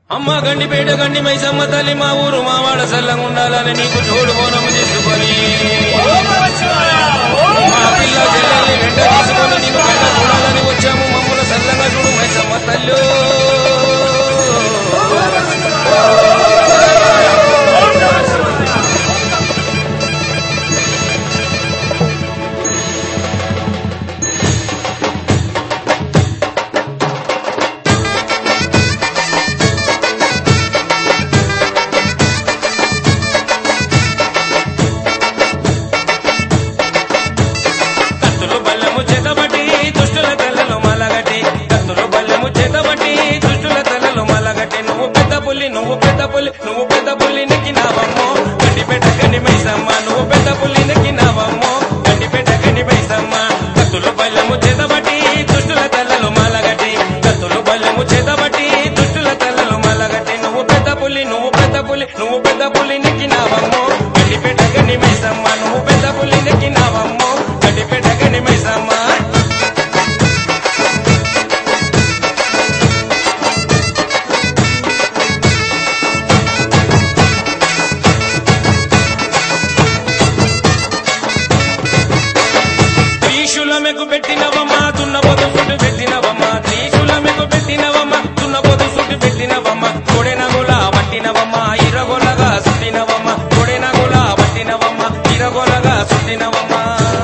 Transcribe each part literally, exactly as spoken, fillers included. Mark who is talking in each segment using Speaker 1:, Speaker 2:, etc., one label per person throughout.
Speaker 1: అమ్మ గండిపేట గండి మైసమ్మ తల్లి మా ఊరు మా వాడ సల్లంగా ఉండాలని నీకు తోడు బోనం తీసుకొని మా పిల్ల చెల్లెల్ని వెంట తీసుకొని నీకు వెంట చూడాలని వచ్చాము. మమ్మల్ని సల్లంగా చూడు మైసమ్మ తల్లి. నువ్వు పెద్ద పులి నువ్వు పెద్ద పులి నెక్కినావమ్మో గండిపేట గండి మైసమ్మ. నువ్వు పెద్ద పులి నెక్కినావమ్మో గండిపేట గండి మైసమ్మ. కత్తులు బల్లెము చేతబట్టి దుష్టుల తల్లలు మాలగట్టి కత్తులు బల్లెము చేతబట్టి దుష్టుల తల్లలు మాలగట్టి నువ్వు పెద్ద పులి నువ్వు పెద్ద పులి నువ్వు పెద్ద పులి నెక్కినావమ్మో గండిపేట గండి మైసమ్మ. నువ్వు పెద్ద పులి నెక్కినావమ్మో గండిపేట గండి మైసమ్మ. త్రిశూలమెకు పెట్టినవమ్మా దున్నపోతు సుట్టు పెట్టినవమ్మా త్రిశూలమెకు పెట్టినవమ్మా దున్నపోతు సుట్టు పెట్టినవమ్మా కొడెనగులా పట్టినవమ్మా ఇరగొలగా సుట్టినవమ్మా కొడెనగులా పట్టినవమ్మా ఇరగొలగా సుట్టినవమ్మా.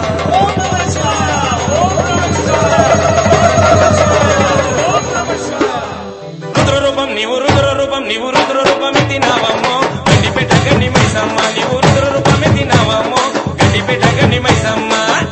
Speaker 1: రుద్రరూపం నీవు రుద్రరూపం నీవు రుద్రరూపం ఎత్తినావమ్మో గండిపేట గండి మైసమ్మ. నీవు రుద్రరూపం ఎత్తినావమ్మో గండిపేట గండి మైసమ్మ.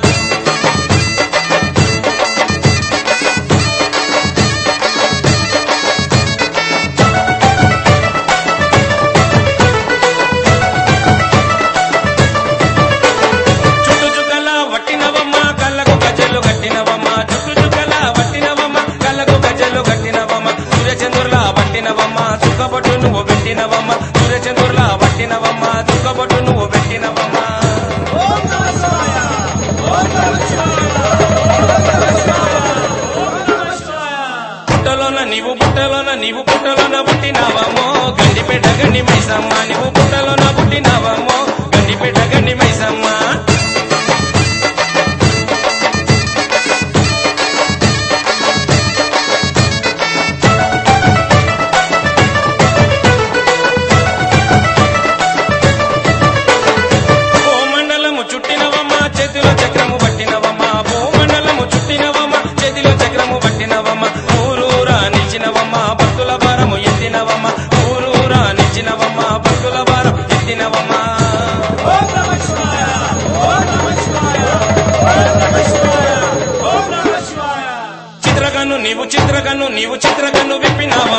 Speaker 1: దుఃఖపట్టు నువ్వు పెట్టినవమ్మ సూర్యచంద్రులా పట్టినవమ్మ దుఃఖపట్టు నువ్వు పెట్టినవమ్మ. పుట్టలోన నీవు పుట్టలోన నీవు పుట్టలోన పుట్టినవమ్మో గండిపేట గండి మైసమ్మ. నీవు పుట్టలోన పుట్టినవమ్మో గండిపేట గండి మైసమ్మ. చేతిలో చక్రము పట్టినవమ్మ భూమండలము చుట్టినవమ్మ చేతిలో చక్రము పట్టినవమ్మ ఊరూరా నిచ్చినవమ్మ భక్తుల భారము ఎత్తినవమ్మ ఊరూరా నిచ్చినవమ్మ భక్తుల భారం ఎత్తినవమ్మ. చిత్రకన్ను నీవు చిత్రకన్ను నీవు చిత్రకన్ను విప్పినావ